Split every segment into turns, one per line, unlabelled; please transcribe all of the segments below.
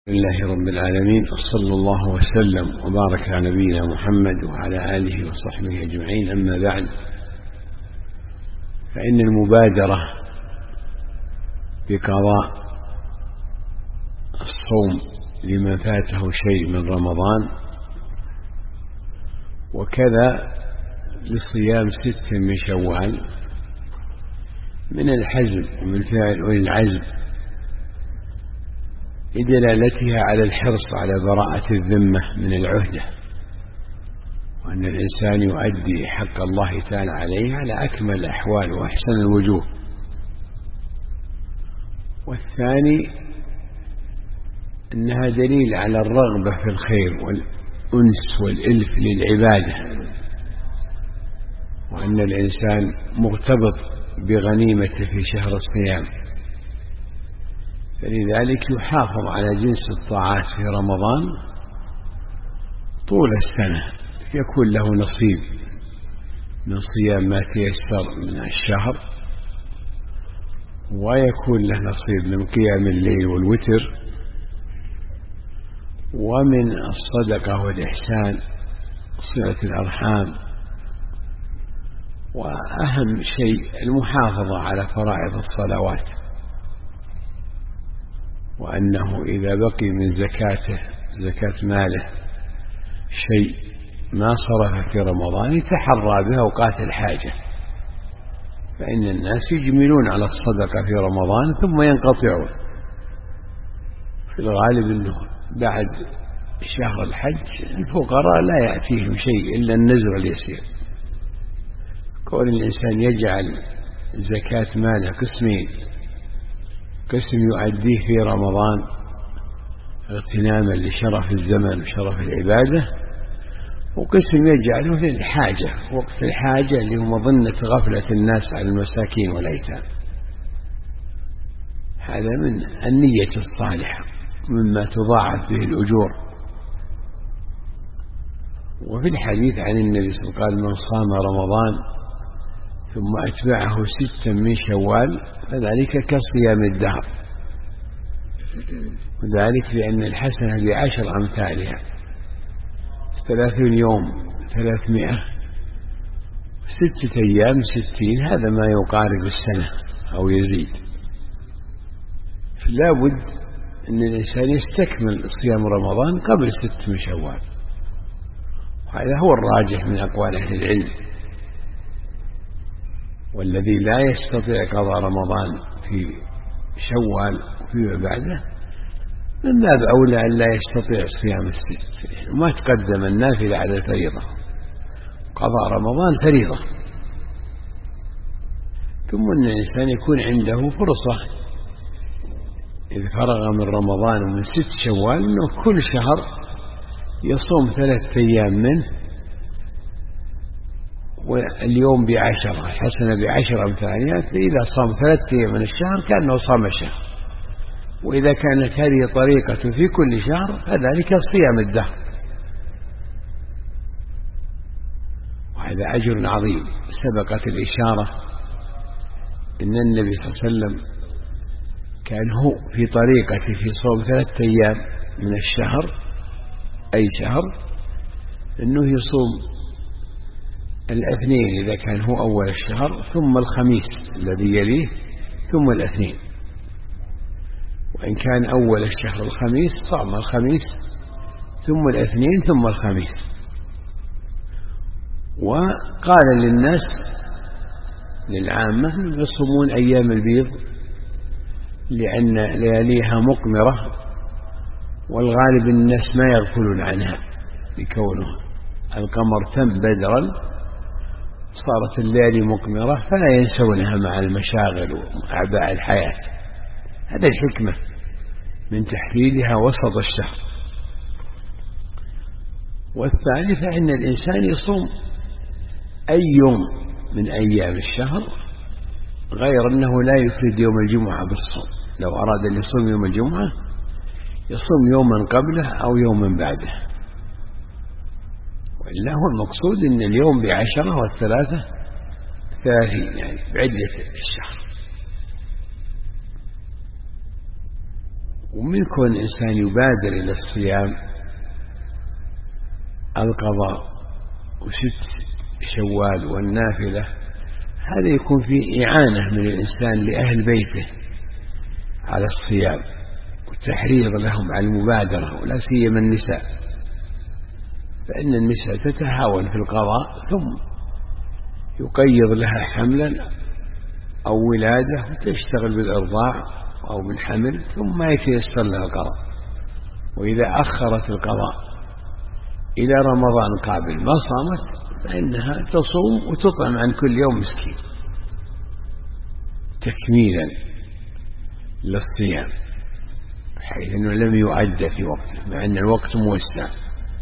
لله رب العالمين، صلى الله وسلم وبارك على نبينا محمد وعلى آله وصحبه أجمعين. أما بعد، فإن المبادرة بقضاء الصوم لمن فاته شيء من رمضان، وكذا لصيام 6 من شوال، من الحزم ومن فعل أولي العزم، لدلالتها على الحرص على براءة الذمة من العهدة، وأن الإنسان يؤدي حق الله تعالى عليه على أكمل الأحوال وأحسن الوجوه. والثاني أنها دليل على الرغبة في الخير والأنس والإلف للعبادة، وأن الإنسان مرتبط بغنيمته في شهر الصيام، فلذلك يحافظ على جنس الطاعات في رمضان طول السنة، يكون له نصيب من صيام ما تيسر من الشهر، ويكون له نصيب من قيام الليل والوتر، ومن الصدقة والإحسان، صلة الأرحام، وأهم شيء المحافظة على فرائض الصلوات، وأنه إذا بقي من زكاة ماله شيء ما صرف في رمضان يتحرى به أوقات الحاجة، فإن الناس يجملون على الصدقة في رمضان ثم ينقطعون. في الغالب أنه بعد شهر الحج الفقراء لا يأتيهم شيء إلا النزر اليسير. كون الإنسان يجعل زكاة ماله قسمين: قسم يؤديه في رمضان اغتناما لشرف الزمن وشرف العبادة، وقسم يجعله للحاجة، وقت الحاجة اللي هو مظنة غفلة الناس على المساكين والأيتام. هذا من النية الصالحة، مما تضاعف به الأجور. وفي الحديث عن النبي صلى الله عليه وسلم: من صام رمضان ثم أتبعه 6 من شوال فذلك كصيام الدهر، وذلك لأن الحسنة ب10 أمثالها، 30 يوم 300، 6 أيام 60، هذا ما يقارب السنة أو يزيد. فلا بد أن الإنسان يستكمل صيام رمضان قبل 6 من شوال، وهذا هو الراجح من أقوال أهل العلم. والذي لا يستطيع قضاء رمضان في شوال وفيما بعده من باب أولى أن لا يستطيع صيام ال6، وما تقدم النافلة على الفريضة، قضاء رمضان فريضة. ثم أن الإنسان يكون عنده فرصة إذا فرغ من رمضان ومن 6 شوال أنه كل شهر يصوم 3 أيام منه، واليوم ب10، الحسنة ب10 أمثالها. فإذا صام 3 أيام من الشهر كأنه صام الشهر، وإذا كانت هذه طريقة في كل شهر فذلك صيام الدهر، وهذا أجر عظيم. سبقت الإشارة إن النبي صلى الله عليه وسلم كان هو في طريقة في صوم 3 أيام من الشهر، أي شهر، أنه يصوم الاثنين إذا كان هو أول الشهر، ثم الخميس الذي يليه، ثم الاثنين. وإن كان أول الشهر الخميس صام الخميس ثم الاثنين ثم الخميس. وقال للناس للعامة يصومون أيام البيض لأن لياليها مقمرة، والغالب الناس ما يغفلون عنها لكونه القمر تم بدرا، صارت الليالي مقمرة فلا ينسونها مع المشاغل وأعباء الحياة. هذا الحكمة من تحديدها وسط الشهر. والثاني فإن الإنسان يصوم أي يوم من أيام الشهر، غير أنه لا يفرد يوم الجمعة بالصوم. لو أراد أن يصوم يوم الجمعة يصوم يوما قبله أو يوما بعده، وإلا هو المقصود أن اليوم ب10 والثلاثة 30، يعني بعدة الشهر. ومن كون الإنسان يبادر إلى الصيام القضاء وست شوال والنافلة، هذا يكون فيه إعانة من الإنسان لأهل بيته على الصيام والتحريض لهم على المبادرة، ولا سيما النساء، فإن النساء تتهاون في القضاء ثم يقيض لها حملا أو ولادة وتشتغل بالإرضاع أو بالحمل ثم ما يتيسر لها القضاء، وإذا أخرت القضاء إلى رمضان قابل ما صامت فإنها تصوم وتطعم عن كل يوم مسكين تكميلا للصيام، حيث أنه لم يعد في وقته مع أن الوقت موسع.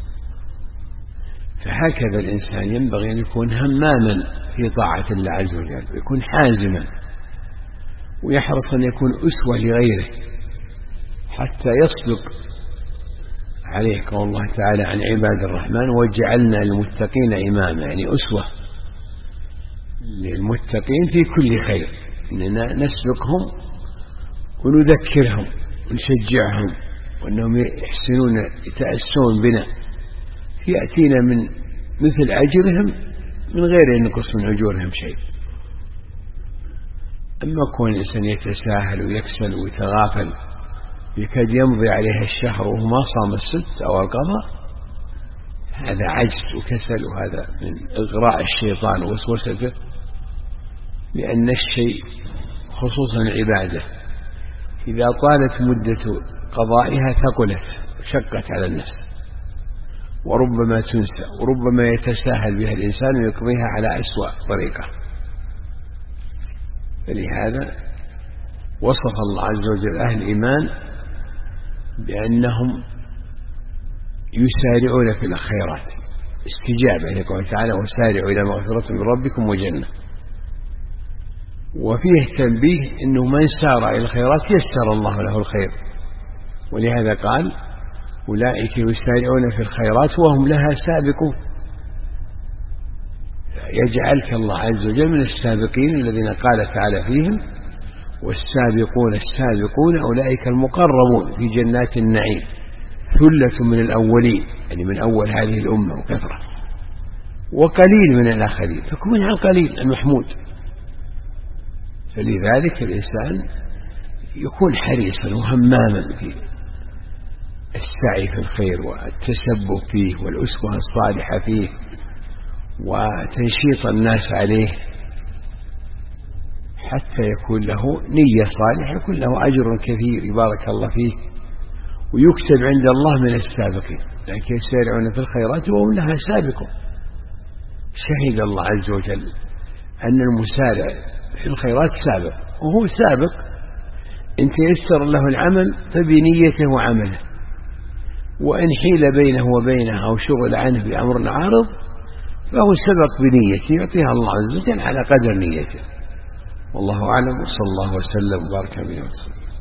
فهكذا الإنسان ينبغي أن يكون هماما في طاعة الله عز وجل، ويكون حازما، ويحرص أن يكون أسوة لغيره حتى يصدق عليه قول الله تعالى عن عباد الرحمن وجعلنا للمتقين إماما، يعني أسوة للمتقين في كل خير، إننا نسبقهم ونذكرهم ونشجعهم وأنهم يحسنون يتأسون بنا يأتينا من مثل أجرهم من غير أن ينقص من أجورهم شيء. أما كون الإنسان يتساهل ويكسل ويتغافل يكاد يمضي عليه الشهر وهو ما صام الست أو القضاء، هذا عجز وكسل، وهذا من إغراء الشيطان ووسوسته، لأن الشيء خصوصا العبادة إذا طالت مدة قضائها ثقلت وشقت على النفس، وربما تنسى، وربما يتساهل بها الإنسان ويقضيها على أسوأ طريقة. فلهذا وصف الله عز وجل أهل الإيمان بأنهم يسارعون في الخيرات، استجابة لقوله تعالى وسارعوا إلى مغفرة من ربكم وجنة. وفيه تنبيه أنه من سارع إلى الخيرات يسر الله له الخير، ولهذا قال أولئك يسارعون في الخيرات وهم لها سابقون، يجعلك الله عز وجل من السابقين الذين قال تعالى فيهم والسابقون السابقون أولئك المقربون في جنات النعيم ثلة من الأولين، يعني من أول هذه الأمة وكثرة، وقليل من الآخرين، فكن منها القليل المحمود. فلذلك الإنسان يكون حريصا وهماما في السعي في الخير والتسبب فيه والأسوة الصالحة فيه وتنشيط الناس عليه، حتى يكون له نية صالحة، يكون له أجر كثير يبارك الله فيه، ويكتب عند الله من السابقين، لكن يسارعون في الخيرات وهم لها سابقون. شهد الله عز وجل أن المسارع في الخيرات سابق، وهو سابق إن تيسر له العمل فبنيته وعمله، وإن حيل بينه وبينه أو شغل عنه بأمر عارض فهو سبق بنيته يعطيها الله عز وجل على قدر نيته. والله أعلم، وصلى الله وسلم وبارك على نبينا محمد.